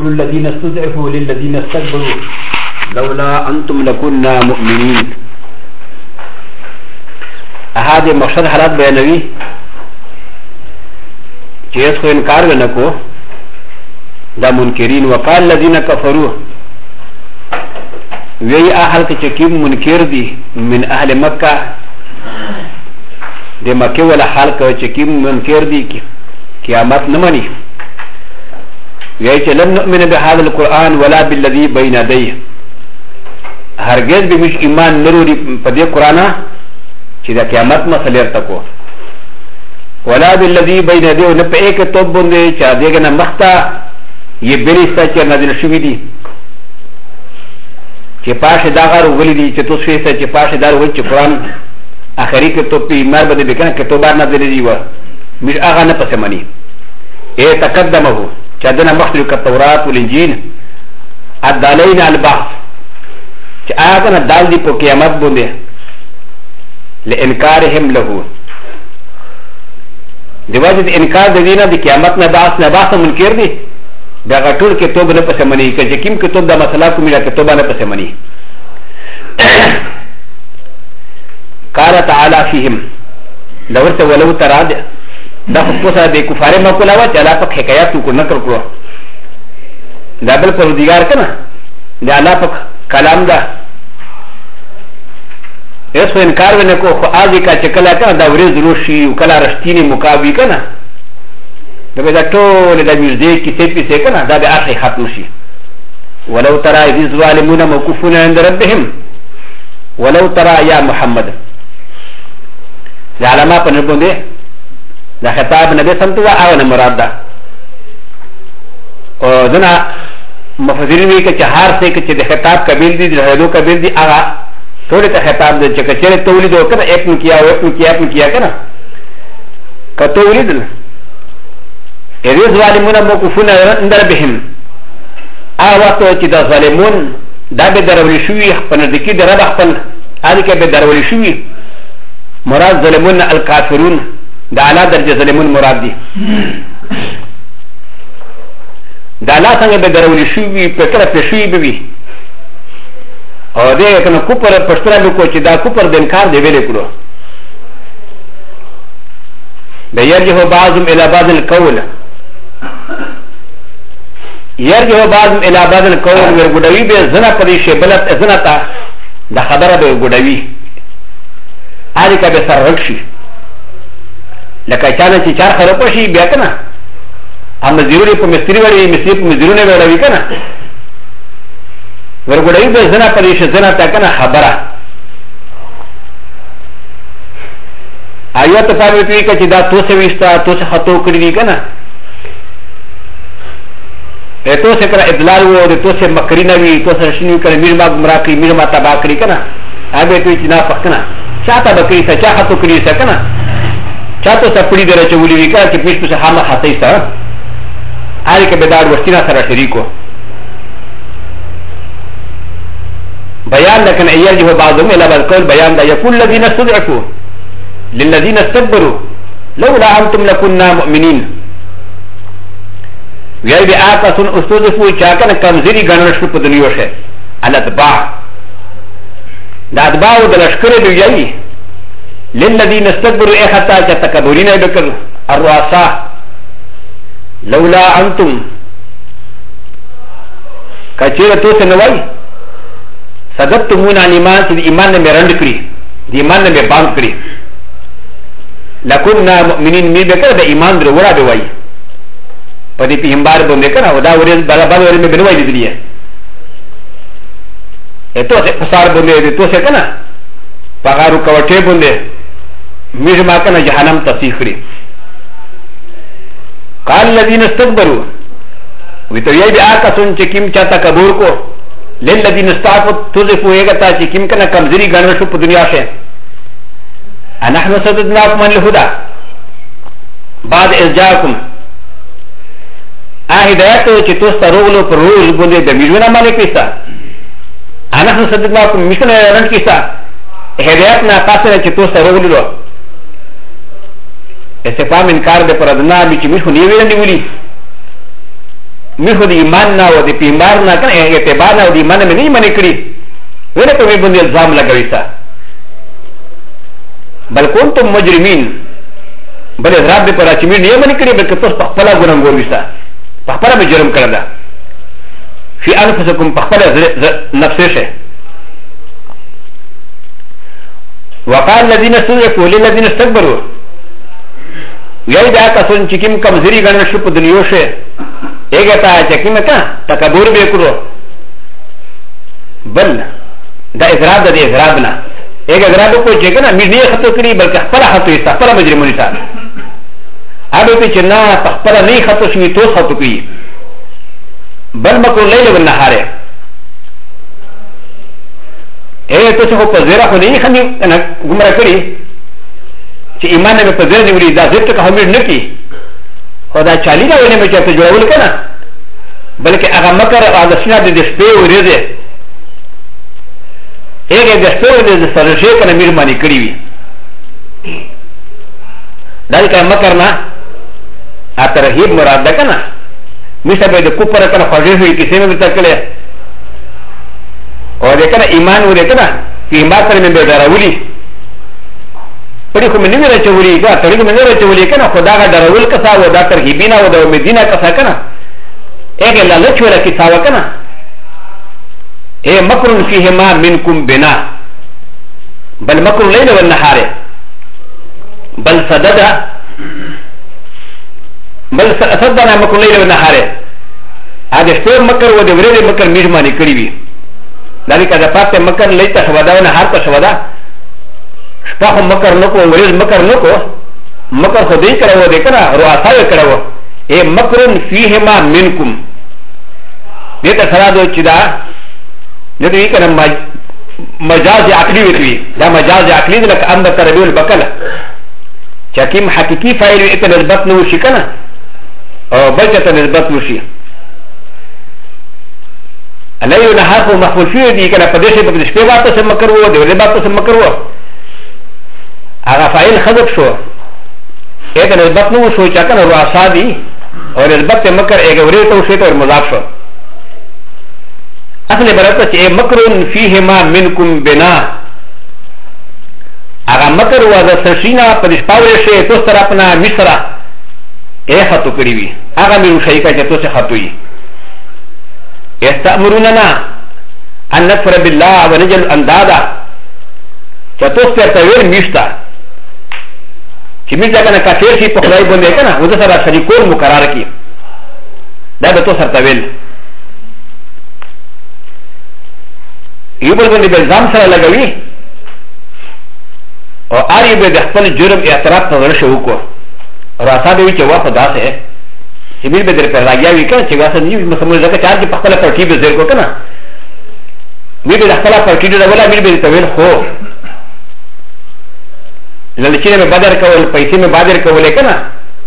يقول الذين استضعفوا للذين استكبروا لولا أنتم لكنا مؤمنين. هذا مقصد حالات بيانوي چیز کو انکار نکو دا منکرین. وقال الذين كفروا وی اهل کے چکیم منکر دی من اهل مکہ دے مکہ والا حال کا چکیم منکر دی قیامت نمانی. وی چ لم نؤمن بهذا القرآن ولا بالذي بين يديه هرگز بھی مش ایمان نروری پدے قرآن چی دا قیامت مسئلے ارتکو ولا بالذي بين يديه نہ پہ ایک توب بندے چا دیگا نہ مختا یہ بریستا چا نازل شوی دی چی پاش داغار ولی دی چی تو سویستا چی پاش دار ولی چی قرآن آخری کے توب پی ایمان بدے بکنا کہ توبار نازل دی و مش آغا نہ پس منی اے تقدمہ چا دنا مختلو کا تورات والانجیل الدالین البحث چا آغا نہ دال دی پو قیامت بندے لانکارهم له دیواجد انکار د دینه د قیامت نه باس منکر دی دا غټول کې توبه نه پس منی که جکیم کې توبه د مسله کومه کې توبه نه پس منی. قال تعالی فیهم لورته ولو تراد دا خصوصا د کفار مقوله وا چې الله په حکایت کو نقل کړو دا بل پر دیګار کنه دا الله په کلام دا اس کو انکار ونه کو خو اځي کا چکلا کنه دا ورې روشي او کلا رښتینی مقابي کنه دا به دا ټول د میوزیک کی څه پیسه کنه دا به اخر ختم شي. ولو ترى اذ الظالمون موقوفون عند ربهم ولو ترى يا محمد دا علامه په نبون دي دا خطاب نبی سمته وا او نه مراد ده او دنا مفسرین وی چې هر څه کې د خطاب قبیل دي د هدو قبیل دي هغه ټول ته خطاب د چکچره تولید وکړه اپن کیا کنه کته ولیدل اذ ظالمون موقوفون عند ربهم اواتو چې د ظالمون دا به درول شوی خپل د کې د رب خپل هغه کې به درول شوی مراد ظالمون الکافرون د اعلی درجه ظالمون مراد دي د اعلی څنګه به درول شوی په کله په شوی به وي او دې کنه کوپر پښترا به کو چې دا کوپر د انکار دی ویل کړو د یرجه بعضم الى بعض القول یرجه بعضم الى بعض القول ورګډوي به زنا پدې شی بلت زنا تا د خبره به ګډوي اړ کې به سر رکشي لکه چانه چې چار خراب شي بیا کنه هم ضروري په مستری وړي مستری په مزرونه وړوي کنه ورګړی به زنا پریش زنا تا کنه خبره آیات ثابت وی چې دا تو څه وستا تو څه خطو کړی دی کنه تو څه کړه ادلال وو تو څه مکرینه وی تو څه شنو کړی میر ما گمراهی میر ما تبا کړی کنه هغه ته چې نه فکنه چاته بکری څه چا خطو کړی څه کنه چاته څه پړی درچ ولې وی کنه چې پښتو څه حامه خطې سره هغه کې به دا ورتینا سره شریکو بيان لكن يرجع بعضهم الى بعض القول بيان لا يقول الذين استضعفوا للذين استكبروا لولا انتم لكنا مؤمنين ويا بآتا سن استضعفوا چاكن كمزري غنرش په دنيو شه الاتباع دا اتباع د لشکر دی للذين استكبروا اختا تکبرين بكر الرؤساء لولا انتم کچره تو سنوي صدقتمون عن ایمان چې ایمان نه مرند کړی دی ایمان نه باندې کړی لکنا مؤمنین می به کړه د ایمان درو وړا به وای په دې پیغمبر باندې کړه او دا ورې بل ورې می بنوي دي دی اته څه فسار باندې ته څه کنه پغارو کوټه باندې میږه ما کنه جهنم تصیح کړی قال الذين استكبروا وتوی بیا کسون چې کیم چاته کبور کو للذين استعفوا تضيفوا يغتا چې کیم کنه کمزوري غنل شو په دنیا شه نحن صددناكم عن الهدى بعد ارجاكم هدایت چې تاسو ته روغلو پر روز باندې د میلیونه باندې کیسه نحن صددناكم مثل رن کیسه هدایت نه تاسو چې تاسو ته روغلو استفهام انکار د پردنا چې میخو نیویل نیولی میخو دی ایمان نا و دی پیمبار نا کنه اعتبار نا و دی ایمان میں نہیں منی کری ویلے پہ بھی بندی الزام لگوی سا بل کنتم مجرمین بل اضراب دی پر اچمیر نہیں منی کری بلکہ تو پخپلا گناہگور ویسا پخپلا میں جرم کردا فی انفسکم پخپلا نفسش ہے وقال الذين استضعفوا للذين استكبروا یہی دا کسون چکم کمزوری گنن شپ دنیو سے ایگتا چکم کا تکبر بے کرو بل دا اضراب دا اضراب نا ایک اضراب کو چکنا میر نہیں خطو کری بلکہ خپلا خطو ایسا خپلا مجرمونی سا اب پی چنا خپلا نہیں خطو شوی تو خطو کری بل مکر لیل و نهاره تو سے خو پزیرا خو نہیں خمی گمرا کری چی ایمان میں پزیر نیولی دا زیر تک حمیر نکی خدا چالی دا وینے میں چاہتا جوڑاول کنا بلکہ اگا مکر آدسینا دے دشپے و ریزے ایک دشپے و ریزے سرشے کنا میر مانی کری وی داری کنا مکر نا ترغیب مراد دا کنا میسا بے دے کپر کنا خوشی ہوئی کسی میں بتاکلے اور دیکھنا ایمان وہ دیکھنا کہ ایمان پر میں بے ڈراولی پڑی کو میں نہیں رچولی کا تڑی کو میں نہیں رچولی کنا خدا کا ڈراول کسا وہ دا ترغیبینا وہ دا مدینہ کسا کنا ایک لالچ والا کسا وہ کنا اے مکر فیہما منکم بنا بل مکر لیل والنہار بل صددا بل صدنا مکر لیل والنہار آدھے شپور مکر وہ دے ورد مکر میرمانی کری بھی داری که دا پات مکر لیتا شودا و نهار تا شودا شپاخو مکر نکو وریز مکر نکو مکر خودی کرو دیکنا رؤساوی کرو اے مکرن فیهما منکم دیتا سرادو چی دا دیتا ای کنا مجاز عقلی ویتوی دا مجاز عقلی دا لکه اند تربیو البکل چاکیم حقیقی فائل وی ایتا نسبت نوشی کنا او بلچتا نسبت نوشی الله یو نهار خو مخفول شوی دی کنه په دې شی په دې شپې واته سم کړو دی ولې باته سم کړو هغه فاعل حذف شو اته نسبت نو شو چې کنه رؤسا دی او نسبت مکر ایک ورې ته شو ته مضاف شو اصل عبارت چې مکرون فیهما منکم بنا هغه مکر وځه سشینا په دې شپاوې شی تو سره خپل مصر اے خطو کړی وی هغه مې شي کړه چې تو څه خطوي يستأمروننا أن نكفر بالله ونجعل أندادا چتوس پر تویر میشتا چې میشتا کنه کافر شي په خدای باندې کنه و د سره شریکول مقرر کی دا به تو سره تویل یو بل باندې الزام سره لګوي او اړ به د خپل جرم اعتراف ته ورشو وکړو راځه دوی چې وافه داسه سیمیر به در پر راگیاوی کنه چه واسه نیوی مسلمان زکر چار که پخپلا پرٹی به زیر کو کنه میر به دخپلا پرٹی دو دولا میر به تویل خو للچینه میں بادر کول پیسی میں بادر کوله کنه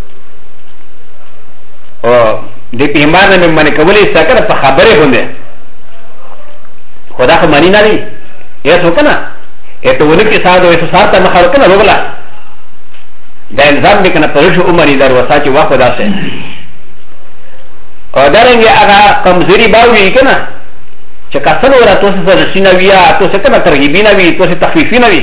او دی پیمانه میں منی کولی سا کنه پا خبره بنده خدا خو منی نا دی ایسو کنه ایتو ونکی سادو ایسو سارتا مخارو کنه روگلا دا انظام بکنه پرشو امانی در وسا چه واقع دا سه او دارنگی اگا کمزوری باوی کنا چه کسل ورا تو سے رسی نوی تو سے کنا ترغیبی نوی تو سے تخفیفی نوی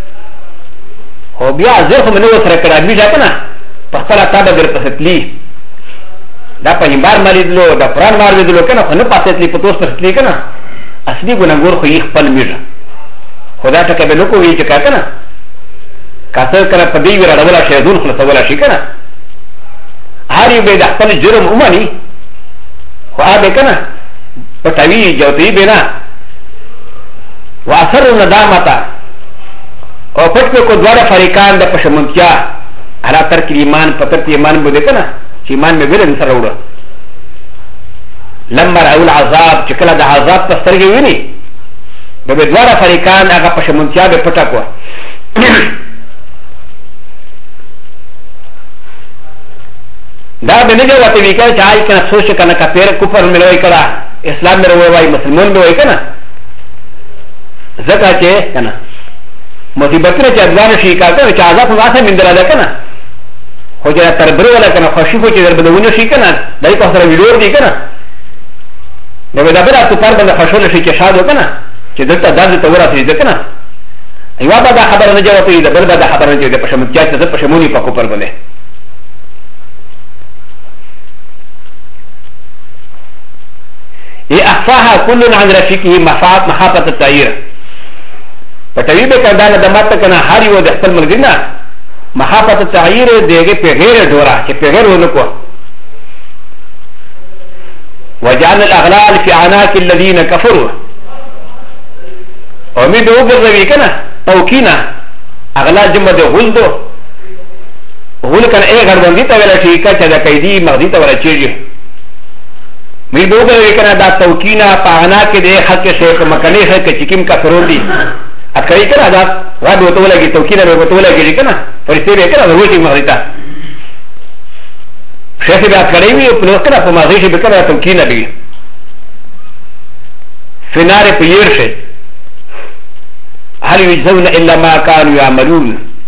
او بیا زر خو منو سره کڑا بیجا کنا پخپلا تابا در پستلی دا پنیمبار مالی دلو دا پران مالی دلو کنا خو نپاستلی پتوس پستلی کنا اصلی گناگور خو یخ پل میجا خدا تکبه نکو وی چکا کنا کسل کنا پدیوی را دولا شیدون خلصولا شی کنا هاری بید اخپل جرم امانی خو آبه کنا پتاوی جوتی بینا و اثر ندامتا او پت پہ کو دوارا فریقان دا پشمنتیا علا ترک ایمان پترک ایمان بودے کنا چی ایمان میں ویل انسر روڑا لما رأول عذاب چکلا دا عذاب پسترگی وینی بے دوارا فریقان اگا پشمنتیا بے پتا کوا دا به نه جواب دی که چای کنه سوچ کنه کفر کفر ملوي کړه اسلام مې وروي مسلمان به وای کنه زکه چې کنه مصیبتونه چې ځوان شي کاته چې عذاب واسه من دراله کنه خو چې تربر ولا کنه خوشي خو چې در بدونه شي کنه دای په سره ویډیو دی کنه نو دا بل تو پر باندې خشول شي چې شاد وکنه چې دلته دازه ته ورته دي کنه ایوا به دا خبر نه جواب دی بل به دا خبر نه دی پښمنتیا ته پښمونی په کو پر باندې ای اخفاها كل عن رفيقه محافظه التغيير پټوی به کړه دا د ماته کنه هر یو د خپل مرګ محافظه التغيير دیګه په غیر ډورا چې په غیر ونکو وجعل الاغلال في عناق الذين كفروا ومن دوغر كنا توكينا اغلال جمع دو غلدو غل كان ايه غربندي تاولا شيكا چا دا قيدي مغدي تاولا چيجي من دوغر كنا دا توكينا پا عناق دي حق شيخ مكاني خلق چكيم كفرون دي اتكري كنا دا غاد وطولا كي توكينا وطولا كي كنا فرسته بي كنا غلوشي مغدي تا شيخ بي اتكري بي پلوس كنا پا مغديشي بي كنا توكينا بي في نار پيرشي هل يجزون الا ما كانوا يعملون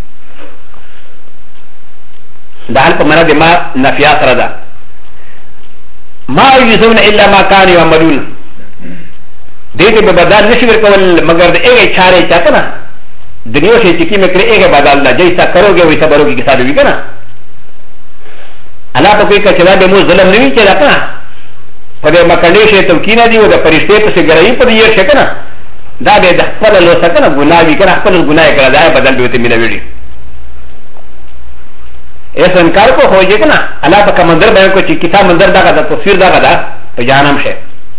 ده هل په معنا د ما نفیا سره ده ما يجزون الا ما كانوا يعملون دې ته به بدل نشي ورکول مگر د هغه چاره چا کنه دنیا شي چې کیمه کړی هغه بدل نه جیسا کروगे ویسا بروगे کې ساده وی کنه الله په کې کچلا به مو ظلم نه وی چې دا کنه په دې مکړې شي ته کینه دی او د پرشته په ګرای په دې شي کنه دا به د خپل لو سکنه ګناوي کنه خپل ګناه کړه دا بدل به ته ملوي ایسا انکار کو هو جے کنه الله په منظر بیان کو چې کتاب منظر دا غدا تصویر دا غدا په جانم شه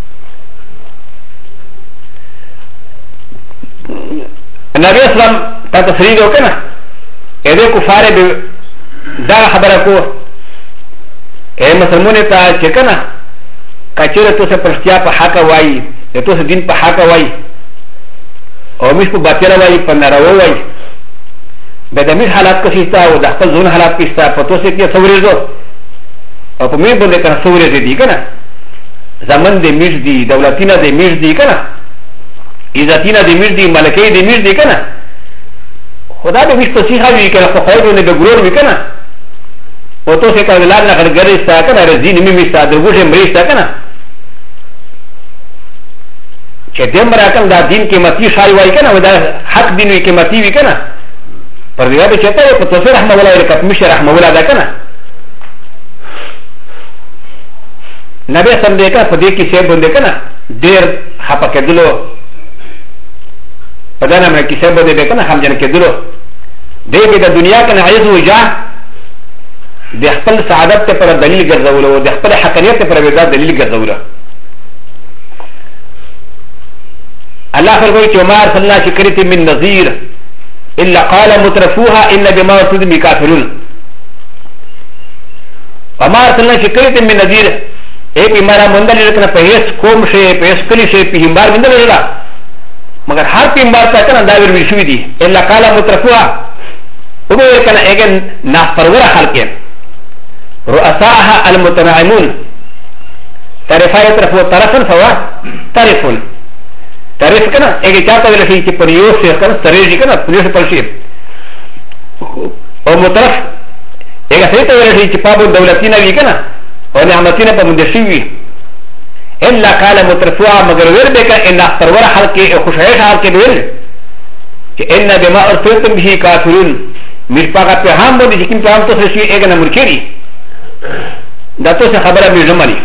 نبی اسلام تا تصریح وکنه اې دې کفار به دا خبره کو اے مسلمانونه ته چې کنه کچره تو څه پرستیا په حق وایي ته څه دین په حق وایي او مش په باطل وایي په ناروا وایي به د مش حالات کې ستا او د خپل ځون حالات کې ستا په توسه کې څورې زو او په مې باندې کنه څورې دي کنه زمن دې مش دي دولتینه دې مش دي کنه عزتینه دې مش دي ملکې دې مش دي کنه خدا دې مش په سیخه وی کنه خو خو دې د ګرور وی کنه او توسه کې ولادت نه غړګړې ستا کنه رزین مې ستا د ګوشه مې ستا کنه چې دیم راکم دا دین قیمتي شای وای کنه و دا حق دین وی قیمتي وی کنه پر دې به چته په توسه رحمه الله ورکت مشه رحمه الله دا کنه نبی سم دې کا په دې کې څه باندې کنه ډېر حق کېدلو په دا نه کې څه باندې کنه هم جن کېدلو دې په د دنیا کنه عايز وجا د خپل سعادت پر دلیل ګرځول او د خپل حقانیت پر دلیل ګرځول الله فرمایي چې ما ارسلنا شکرت من نذير الا قال مترفوها ان بما ارسلتم كافرون وما ارسلنا شکرت من نذير اے پیمارا مندل لکنا پیس قوم شے پیس کلی شے پیمبار مندل لگا مگر ہر پیمبار تا کنا داویر ویشوی دی الا قال مترفوها او بے کنا ایگن نافرور خلق رؤساها المتنعمون طرفا يطرفو طرفا فوا طرفون تعریف کنا ایک چاہتا ہے لفی کہ پریوس سے کنا تریجی کنا پریوس پر شیب اور مطرف ایک سیتا ہے لفی کہ پابو دولتینا بھی کنا اور نعمتینا پا مندشیوی الا قال مطرفوها مگر ویر بے کنا ان اخترور حلقی خوشحیش حلقی بیر کہ ان بما ارسلتم بھی کافرون میر پاکا پیغام بودی جکن پیغام تو سرشوی ایک نمور کری دا تو سے خبرہ میر نمانی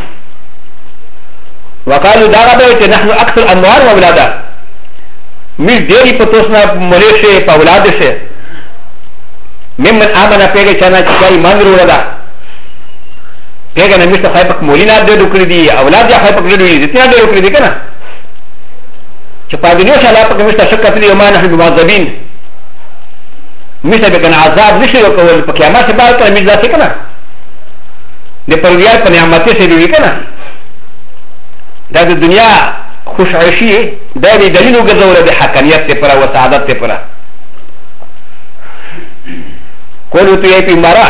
وقالوا داغا نحن اكثر اموال واولادا مش ديري پتوسنا مليشه پاولادشه ممن امن پیگه چانا چاي مان رودا پیگه نمشت خایپک مولینا دے دکری دی اولاد یا خایپک دے دی اتنا دے دکری دی کنا چپا دنیو شالا پک مشت شکت دی وما نحن بمعذبین مشت بکن عذاب نشي وکول پا قیامات سے بار کنا مش ذاتی کنا دے پرویار پا نعمتی سے دی کنا دا د دنیا خوشعشی دا د دلیل وګرځول د حقانیت ته پر او سعادت ته پر کولو ته یې پیمارا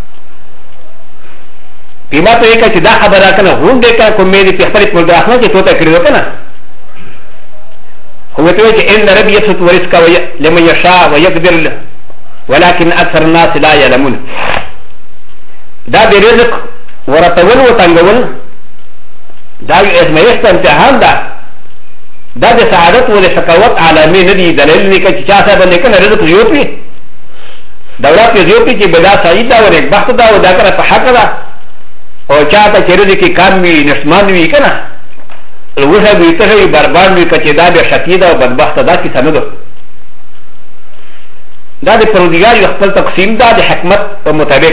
پیما ته یې چې دا خبره کنه هون دې کا کومې دې په خپل پروګرام کې توته کړو کنه هو ته چې ان ربي يبسط ورزقه لمن يشاء ويقدر ولكن اكثر الناس لا يعلمون دا د رزق ورتول او تنګول دا یو ازمایښت امتحان ده دا د سعادت و د شکاوت عالمي نه دي دلیل نه کوي چې چا سره باندې کنه رزق زیات وي دولت یې زیات وي چې بدا سعید دا و نیک بخت دا و دا کنه په حق ده او چا ته چې رزق کم وي نشمان وي کنه وسه وي ته وي برباد وي کچې دا به شقید او بدبخت ده کی سند دا د پروردګار خپل تقسیم ده د حکمت په مطابق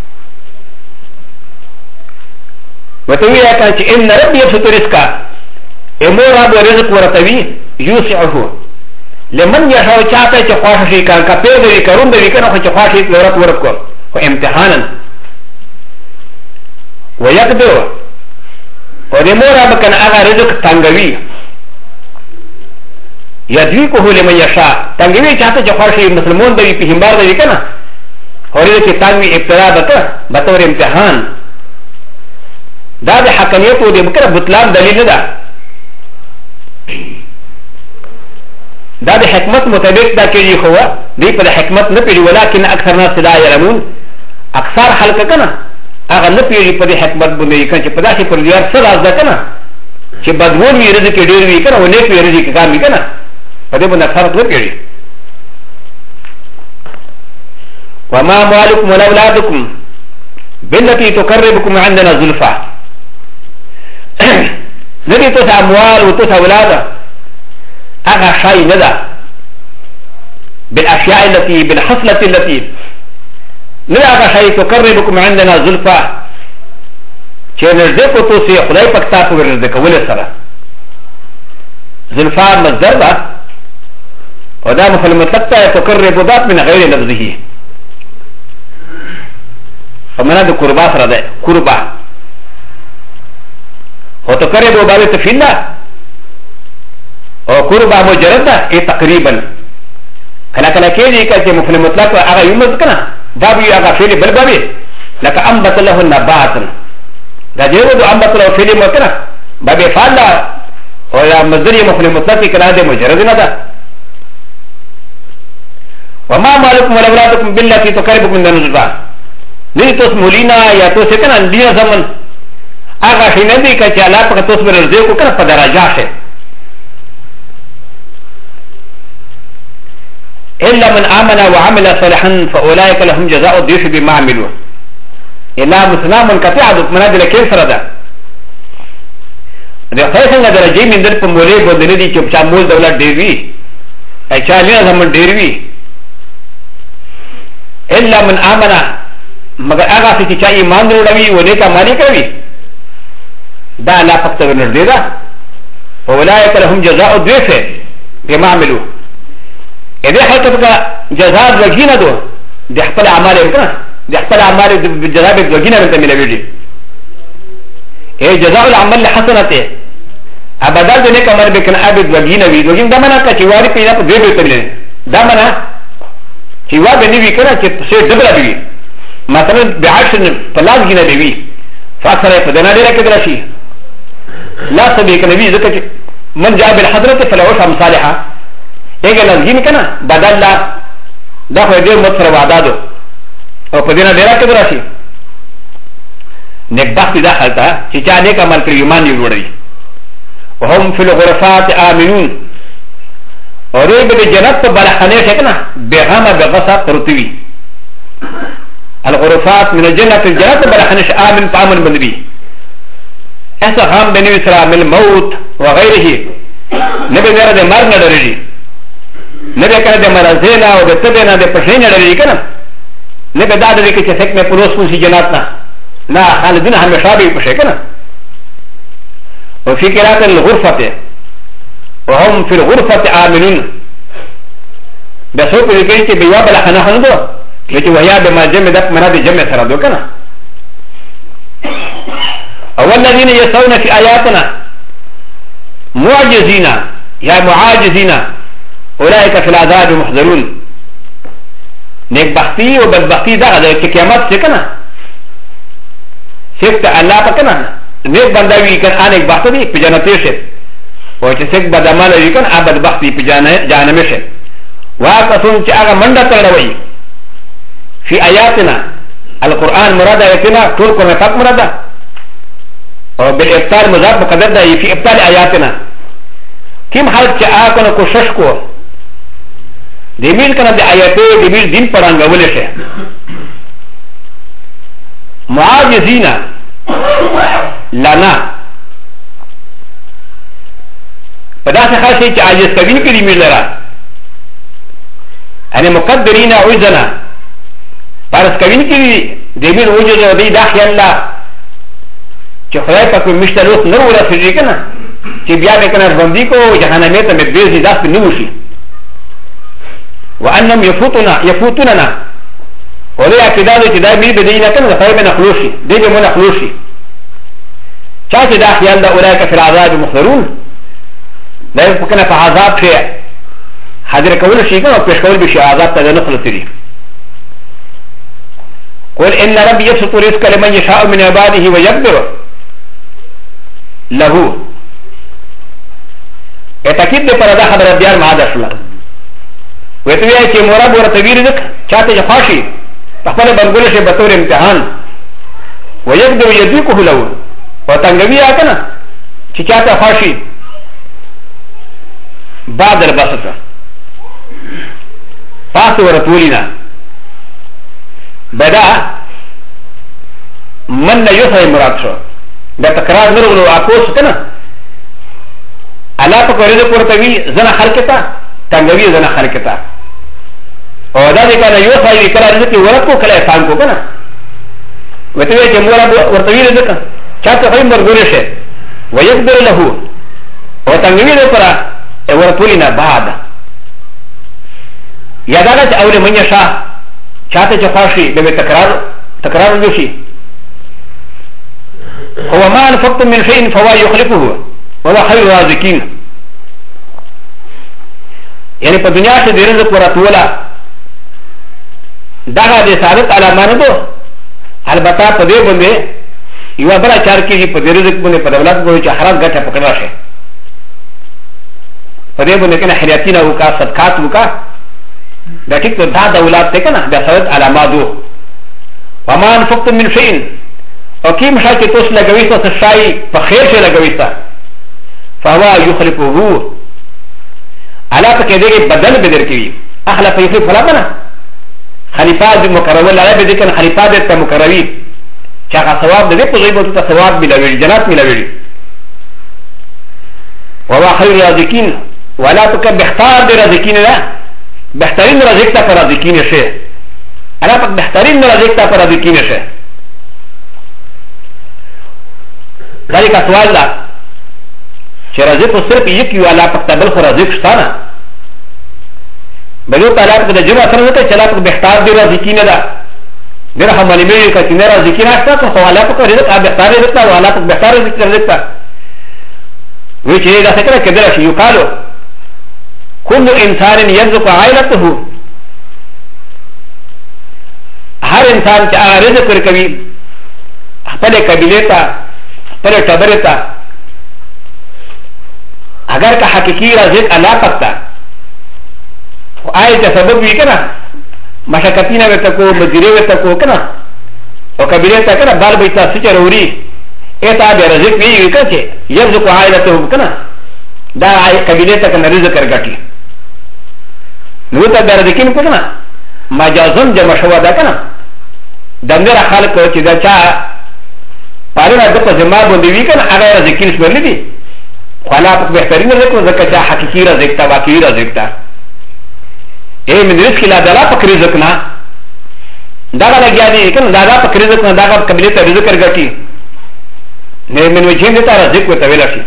وتوی یا چې ان ربي يبسط رزقا امور ابو رزق ورتوي يوسعه لمن يشاء چاته چې خواهش شي کان کا پیدا وی کروم دی کنه خو چې خواهش شي ضرورت ورکو او امتحانا ويقدر و د مور اب کنه هغه رزق تنگوي يدويكه لمن يشاء تنگوي چاته چې خواهش شي مسلمان دی په همبار دی کنه هوري چې تنگوي ابتلا بته بطور امتحان دا د حقانیت او د مکر بطلان دلیل نه ده دا د حکمت مطابق دا کېږي خو دی په حکمت نه پیږي ولکن اکثر ناس لا يعلمون اکثر خلک کنه هغه نه پیږي په حکمت باندې کنه چې په داسې پر دیار سره راځه کنه چې بدون وی رزق ډیر وی کنه او نیک وی رزق کم وی کنه په دې باندې اکثر نه پیږي وما مالكم ولا اولادكم بالتي تقربكم عندنا زلفى ندي تسع اموال وتسع اولاد اغا شيء ندى بالاشياء التي بالحصله التي لا اغا شيء تقربكم عندنا زلفى شيء نرزقه توسي خداي پکتا کو رزق ول سره زلفى مصدر ده ودا مفعول مطلق تقرب ذات من غير لفظه فمنا ده قربا سره ده قربا وتقرب باب تفيلا او قربا مجرد ده اي تقريبا كلا كلا كيجي كالتي مفعول مطلق اغا يمز كنا باب اغا فعل بالباب لك انبت له النبات ده جيرو دو انبت له فعل مكنا باب فعل او يا مصدر مفعول مطلق كلا ده مجرد ده وما مالكم ولا اولادكم بالتي تقربكم من النزبان ندي توس مولينا يا توس كنا دينا زمن اغا شي ندي كچ الله پک توس بر رزق كنا په درجه شه الا من امن وعمل صالحا فاولئك لهم جزاء الضعف بما عملوا الا مسلم قطع من هذا الكيس ردا ده خاصه درجه من در په مولي بدل دي چې چا مول دولت ډیروي اچا نه زمن ډیروي الا من امن مگر هغه چې چا ایمان وروړي و نه کا مالک وي دا لا فقط ورنردي دا اولئك لهم جزاء الضعف بما عملوا اذا حقق جزاء وجينا دو د خپل اعمال کنه د خپل اعمال د جزاء وجينا ته ملوي اي جزاء العمل حسنته ابدا د نیک عمل بکنه ابد وجينا وي وجين دا معنا چې واري پیدا په دې به تلل دا معنا چې وا به نوي کنه چې څه دبر دی مثلا بعشر طلاق جنا دی فاكثر فدنا دي لك درشي لا سبيك نبي ذكر من جاء بالحضرة فله شام صالحة ايه لازم كنا بدل لا دخل دير مصر وعدادو او فدنا دي لك درشي نك بخت داخلتا چيچا نيك عمل كر يمان يوڑي وهم في الغرفات آمنون اور ايه بده جنت بلخانه شكنا بغامة بغصة ترتوي الغرفات من الجنة الجنة بلخانه آمن فامن بندبي ایسا غام بنوی سرا من الموت وغیره نبی میرا ده مرگ نداری نبی کنه ده مرزینا و ده تبینا ده پشنی نداری کنه نبی داده ده که چه سک میں پروس کنسی جنات نا خالدین ہمیشہ بھی پشے کنه وفي قراءة الغرفة وهم في الغرفة آمنون بسوء بذكري چه بيواب لخنا خندو لكي وهي بما جمع دك منا ده جمع سردو کنه والذين يسعون في آياتنا معجزين يا معاجزين أولئك في العذاب محضرون نيك بختي وبدبختي ده ده كيامات سكنا سكت الله بكنا نيك بندوي كان انك بختي في جنتيش وچ سك بدمال يكن ابد بختي في جهنمش واقصون چ اغه منډه تړوي في آياتنا القرآن مراد آياتنا ټول کو نه پاک مراد او بالابطال مضاف مقدر ده في ابطال آیاتنا کم حال چې آکنه کوشش کو د میل کنه د آیاتو د میل دین پرانګول شي معاجزینا لنا په داسې حال چې عاجز کوي کې د میل لرا ان مقدرین عوزنا پارس کوي کې د میل وجود او د خیال الله چې خدای په کوم مشتلوس نه ورسېږي کنه چې بیا به کنه باندې کو جهنم ته مدبیر دي داس نه وشي وانهم يفوتوننا ولي اعتداد چې دا مې بدینه کنه خدای به نخلوشي دې به مو نخلوشي چا چې دا خیال دا اولئک فی العذاب مخبرون دا په کنه په عذاب کې حاضر کول شي کنه پیش کول به شي عذاب ته نه خلصري قل ان ربي يبسط الرزق لمن يشاء من عباده ويقدر له اتاكيد دي پر دا خبر بیان ما دشلا وته وی چې مورب ورته وی رزق چاته خاصي خپل بنګول شي به تور امتحان ويقدر يذيقه له وتنګوي اکنه چې چاته خاصي بعد البسطه پاس ورتولینا بدا من لا يفهم مراد شو دا تکرار نرغلو اکوس کنه الله پاک ورته پورتوي زنه خلقتا تنګوي زنه خلقتا او دا دې کنه یو ځای کړه چې ورکو کله انسان کو کنه وته چې مورا ورته ویل ځکه چاته هم ورغول شي ويقدر له او تنګوي له پر ورتولینا بعد یاداله چې اول منیا شاه چاته چې خاصي به تکرار وشي هو ما انفقتم من شيء فهو يخلفه وهو خير الرازقين يعني په دنیا کې د رزق وراتولا دغه د ثابت علامه ده البته په دې باندې یو بل چار کې په دې رزق باندې په دولت باندې چې حرام ګټه پکړه شي په دې باندې کنه خیراتینه وکا صدقات وکا دا ټیک ته دا دولت ته کنه د ثابت علامه ده وما انفقتم من شيء او کیم شای چې توس لګوي تاسو شای په خیر شي لګوي تاسو فهو يخلفه على فكره بدل بدر كي اخلف يخلف فلا بنا خليفات مكرمه لا بدك خليفات مكرمين شاخ ثواب ده بغيبه ثواب ملوي جنات ملوي وهو خير الرازقين ولا تك بختار الرازقين لا بهترين رزقتا پر رازقين شيء انا فك بهترين رزقتا پر رازقين شيء ذلك سؤال لا چې رزق صرف یک یو الله پاک تبل خو رزق شته نه بلو تعالی په جمع سره ته چلا په بهتر دی رزقینه ده ډېر همالي مې کړي نه رزقینه شته خو الله پاک رزق بهتر رزق او الله پاک بهتر رزق رزق وی چې دا څنګه کېدل شي یو کالو كل انسان يرزق عائلته هر انسان چې هغه رزق ورکوي خپل قبیله ته خپل ټبره ته اگر کا حقیقی رزق اللہ پکتا آئے سبب بھی کنا مشکتی نہ ویتا کو مزیرے ویتا کو کنا او قبیلے تا کنا بال بیتا سچر اوری ایتا بے رزق بھی کنا چھے یرزق آئلتو کنا دا آئے قبیلے تا کنا رزق کرگٹی نوتا بے رزقین کو کنا مجازن جمع شوا دا کنا دندر خالق چی دا چا پارینا دپا زمان بندوی کنا اگر رزقین شمرلی دی خلا پک بهترین رزق زکه چې حقیقي رزق تا واقعي رزق تا اے من رزق لا دلا پک رزق نه دا لګیا دي کنه دا پک رزق نه دا قبيله ته رزق ورګټي نه من وجه دې تا رزق وته ویل شي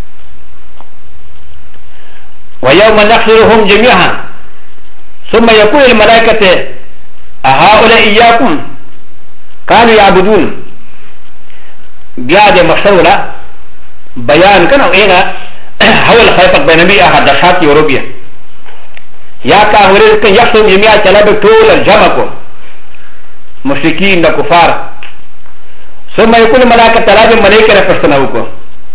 ويوم نحشرهم جميعا ثم يقول الملائكه اهؤلاء اياكم كانوا يعبدون بیا دې مشوره بیان کنه اینا حول خلقت بینبی احدشات یوروبیا یا کا ورز که یحسن جميع چلب طول الجمع کو مشرکین دا کفار ثم يكون ملائکه طلب ملائکه رفستنو کو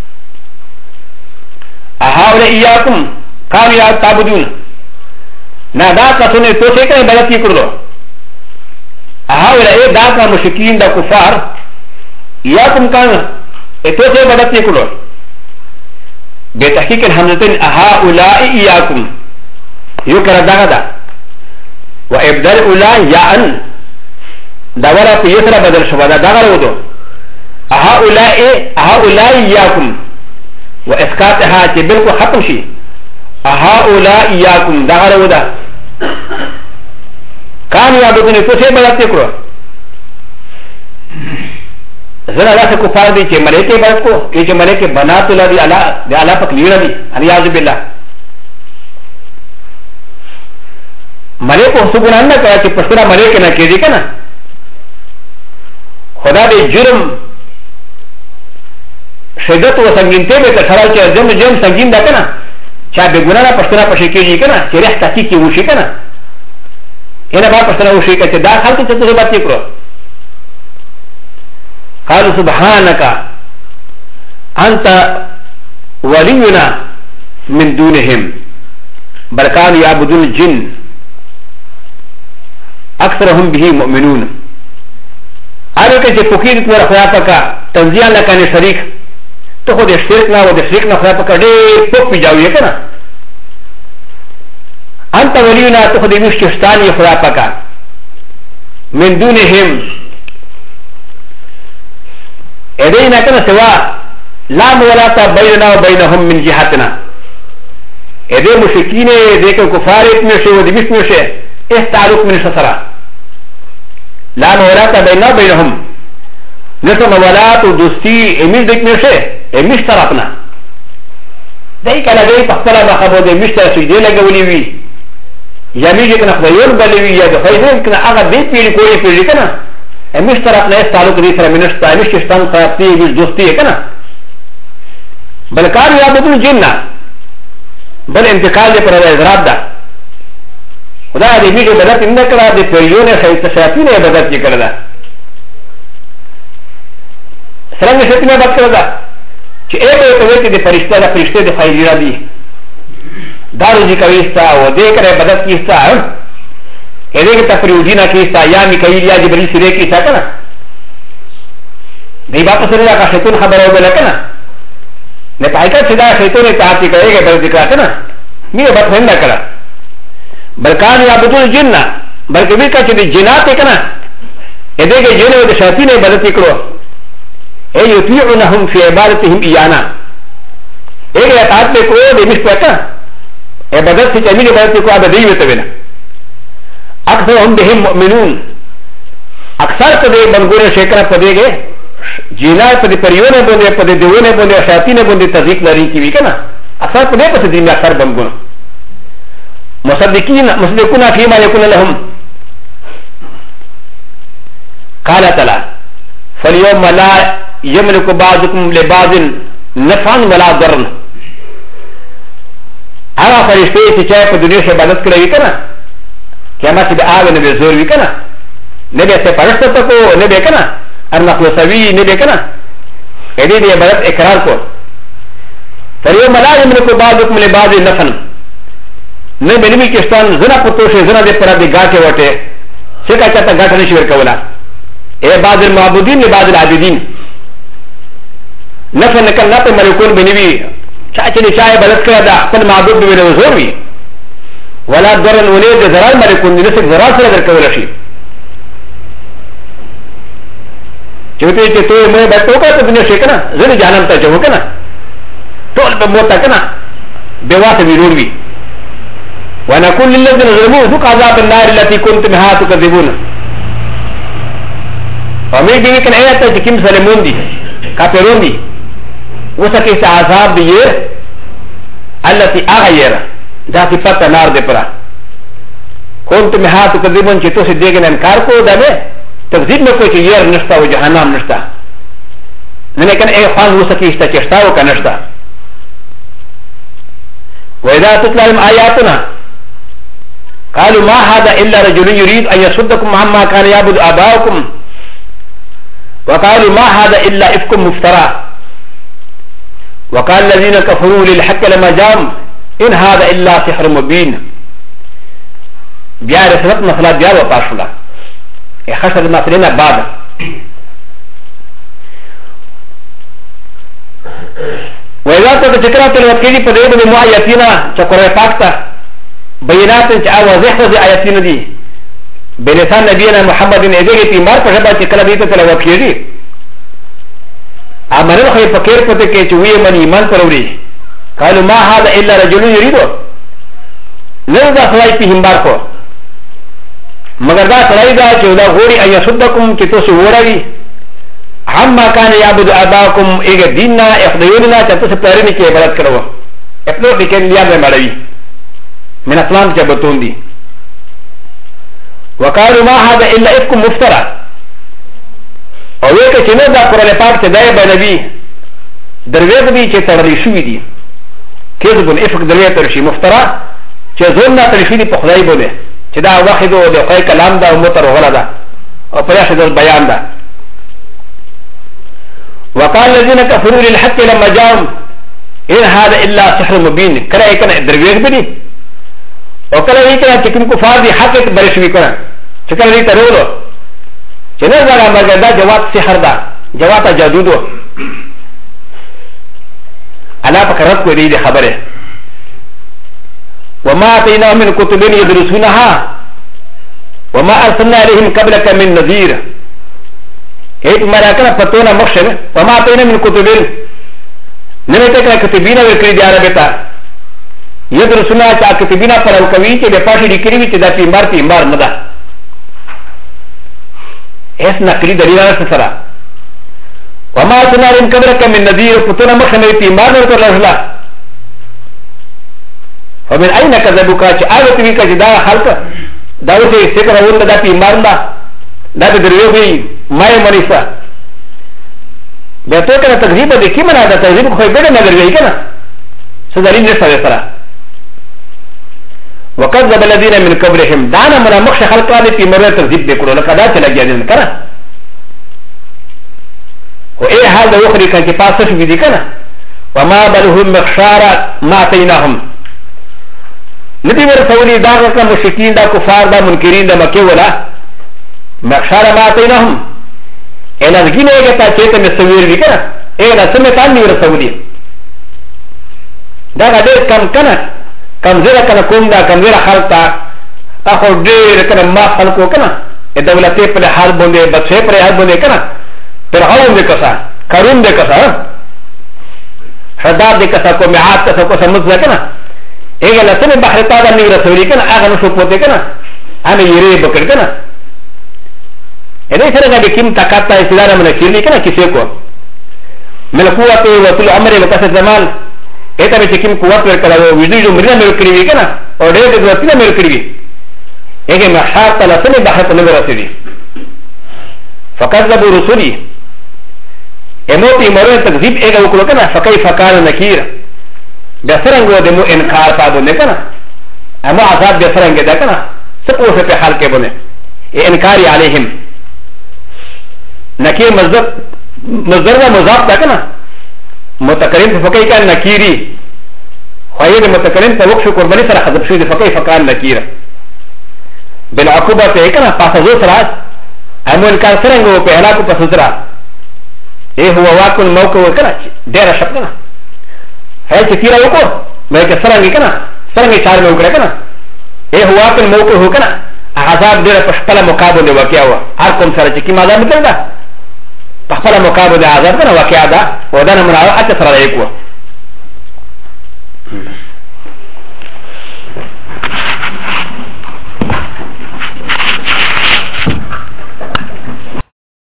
احاول ایاکم کام یا تعبدون نا دا کسونه تو سے کہیں غلطی کرلو احاول ای دا کا مشرکین دا کفار ایاکم کان اتو سے عبادت نکلو بے تحقیق الحمدتن هؤلاء إياكم يكرا داغدا وابدال اولا یا ان داورا پا یسرا بدل شوا دا داغر ودو هؤلاء إياكم و اسقاطها چه بلکو ختم شی هؤلاء إياكم داغر ودا کان یابدون تو سے عبادت نکلو زنا دا سے کفار دی چه ملیکے عبادت کو یہ چه ملیکے بنات اللہ دی اللہ پاک لینا دی علیاذ باللہ ملیکو سبحان نہ کہا کہ پسرا ملیکے نہ کیجی کنا خدا دے جرم شدت و سنگینتے میں کسرا چه جم سنگین دا کنا چا بے گناہ نہ پسرا پشی کیجی کنا چه رح تحقیق کی وشی کنا یہ نہ با پسرا وشی کنا چه دا خالتی چه تو بات کرو قالوا سبحانك أنت ولينا من دونهم بل كانوا يعبدون الجن أكثرهم به مؤمنون أنا كنت فكيرت من خلافك تنزيها لك عن الشريك تأخذ الشركنا ودشركنا خلافك دي فوق بجاوية كنا أنت ولينا تأخذ مشتشتاني خلافك من دونهم إذا كان سواء لا مولاة بيننا وبينهم من جهتنا إذا مشركين إذا كان كفار اتمشي ودمش مشي استعلق من شسرا لا مولاة بيننا وبينهم نسو مولاة ودوستي امش دك مشي امش طرفنا داي كان داي پختلا بخبو دي مش تر سجده لگولي وي يا ميجي كنا خديون بلي وي يا دخيدون كنا آغا دي پيلي كوري پيلي كنا امش طرف نه تعلق دي سره منشتا امش کشتان خاطي مش دوستي کنه بل کار یابدون جننا بل انتقال پر اضراب ده خدا دې میږي بدت نه کړه دې پریونه شیطان نه بدت کې کړه څنګه شیطان نه بدت کړه چې ایبه ته وایي چې فرشته د فایل را دي دارو دي کوي ستا او دې کړه بدت کیستا هذه تفريدين كيسا يا ميكائيل يا جبريل سيري كيسا كنا دي بات سرلا کا شیطان خبر ہو گیا کنا نے پائکا سیدھا شیطان نے تعاتی کرے گا بل ذکر کنا میرے بات نہیں کرا بلکان یعبدون الجن بلکہ بھی کہ جنات کنا ادے کے جن و شیاطین عبادت کرو اے یطیعونہم فی عبادتہم ایانا ایک اطاعت میں کو دے مش پتا عبادت سے چمی عبادت کو اب دی وتبنا اکثر ہم بهم مؤمنون اکثر پدے بنگورے شکر پدے گے جینا پدے پریونے بندے پدے دیونے بندے شیاطین بندے تذیق لری کی بھی کنا اکثر پدے پس دین میں اکثر بنگون مصدقون فيما يكون لهم قال تعالى فاليوم لا يملك بعضكم لبعض نفعا ولا ضرا هذا فرشتے چې چا په دنیا کې عبادت کړی کنا كما تبي آوي نبي زور كنا نبي سفرشت تكو نبي كنا النقلسوي نبي كنا هذه دي عبادت اقرار کو فاليوم لا يملك بعضكم لبعض نفعا نبي نبي كشتان زنا پتوش زنا دي پرا دي غاټه وټه څنګه چاته غاټه نشي ورکولا اے بعض المعبودين لبعض العابدين نفع نکلنا په ملکون بنوي چا چې چا عبادت کړه دا خپل معبود به له زور وي ولا ضرر ولید ضرر ملکون دي نسک ضرر سره ورکول شي چوتې چې ته مې به توګه ته دنیا شي کنه زه جانم ته جو کنه ټول په موتا کنه بواسه ویلور وي ونقول للذين ظلموا ذوقوا عذاب النار التي كنتم بها تكذبون فمي بي كان ايات تكيم سلمون دي كافرون دي وسكي عذاب دي التي اغير ذات فتح نار دي پرا كنتم بها تكذبون چې تاسو دې انکار کو دمه تکذیب نه کوي چې ير نشتا او جهنم نشتا نه کله اي خان وسكي استا چشتا او کنشتا واذا تتلى عليهم اياتنا قالوا ما هذا إلا رجل يريد أن يصدكم عما كان يعبد آباؤكم وقالوا ما هذا إلا إفك مفترى وقال الذين كفروا للحق لما جاءهم إن هذا إلا سحر مبين بيا رسالة مسألة بيا وطاشولا خسر المسألين بعد وإذا كنت تكرهت الوكيل فدعوا بمو آياتنا شكرا فاكتا بينات واضح وزي آياتنا دي بلسان نبينا محمد إذا في مار فشبه تكلا بيتا الوكيل أمرنا خير فكير فتكي چوية من إيمان فروري قالوا ما هذا إلا رجل يريدو لذا سلاي في همباركو مگر دا سلاي دا چودا غوري أن يصدكم كتوسي وراوي عما كان يعبد آباءكم إيجا ديننا إخديوننا چنتوسي پلاريني كي عبادت کرو اپلو لكن ليا میں مروي من أسلام چبتون دي وقالوا ما هذا إلا إفكم مفترى او ویکه چې نه دا قرآن پاک ته دای به نبی درویغ دی چې تړلی شوي دي کذبون افق درویغ تړل شي مفترا چې ځون نه تړل شوي دي په خدای باندې چې دا واحد او د خدای کلام ده او متر غلا ده او په یاشه د بیان ده وقال الذين كفروا للحق لما جاءهم ان هذا الا سحر مبين کله کنه درویغ به دي او کله یې کنه چې کوم کفار دي حق ته برشوي کنه چې کله دې ترولو چې نه زړه مګر دا جواب سحر ده جواب جادو ده انا فکرت کو دی خبره وما اتينا من كتب يدرسونها وما ارسلنا عليهم قبلك من نذير ایک مرا کنه پتونا مخشن وما اتينا من كتب نمته کنه کتبینا ورکړي دی عربتا يدرسونها چا کتبینا پر کوي چې د پاشي لیکري چې دا پیمار نه ده اس نقلی دلیل سره وما ارسلنا عليهم قبلك من نذير پتونا مخشن پیمار نه ورکړل ومن أين كذبوك؟ أعرف بك جدا خلق داوود سكر أقول لك في مارنا لا تدريبي ما يمنيسا بيتوك أنا تكذيب بكي من هذا تكذيب خوي بدنا ندري كنا سدرين نسأل سرا وكذب الذين من قبلهم دانا من مخش خلق هذا في مرة تكذيب بيقولوا لك هذا تلاقي جدًا كنا وإيه هذا يخرج كان كفاسف في ذي كنا وما بلهم مخشارا ما أتيناهم ندی ورسولی دا رقم مشرکین دا کفار دا منکرین دا مکی ولا مخشار ما اتیناهم اینا ازگی نیگتا چیتا مسویر بی کنا اینا سمیتان نی ورسولی دا گا دیر کم کنا کم زیر کنا کم دا کم زیر خلق تا اخو دیر کنا ما خلقو کنا دولتی پر حال بونده بچه پر حال بونده کنا پر غلون دے کسا کرون دے کسا حداد دے کسا کو معاد کسا کو سمزا کنا اگر لسنه بحر تادا نی رسولی کنا اگر نشو پوتے کنا امی یری بکر کنا ادھے سرگا بکیم تاکاتا اسلانا من کیلی کنا کسی کو من قوت وطول عمر وقصد زمان ایتا میں چکیم قوت ورکلا وجدی جو مرنا مرکری بھی کنا اور دیر دورتینا مرکری بھی اگر محشار تا لسنه بحر تا نگر رسولی فقذبو رسولی اموتی مرون تکذیب اگر وکلو کنا فقی فکان نکیر بسرنگو دمو انکار پا بنده کنا اما عذاب بسرنگ ده کنا سپو سے پہ حال کے بنے انکاری علیہم نکیر مصدر و مضاف تا کنا متقرین پہ فقی کان نکیری خواهی متقرین پہ وقش قربانی سر حضب شوی فقی فقان نکیر بالعقوبہ پہ کنا پاسزو سرا امو انکار سرنگو پہ حلاکو پسزرا اے ہوا واقع موقع کنا دیر شب کنا هاي كثيرا وكو ما كسرني كنا سرني شار من وكره كنا ايه هو اكل موقع هو كنا عذاب دير پخپل مقابله واقعا وا هر کوم سره چې کی ماده مطلب ده پخپل مقابله عذاب كنا واقعا ده ودان من اته سره یې کو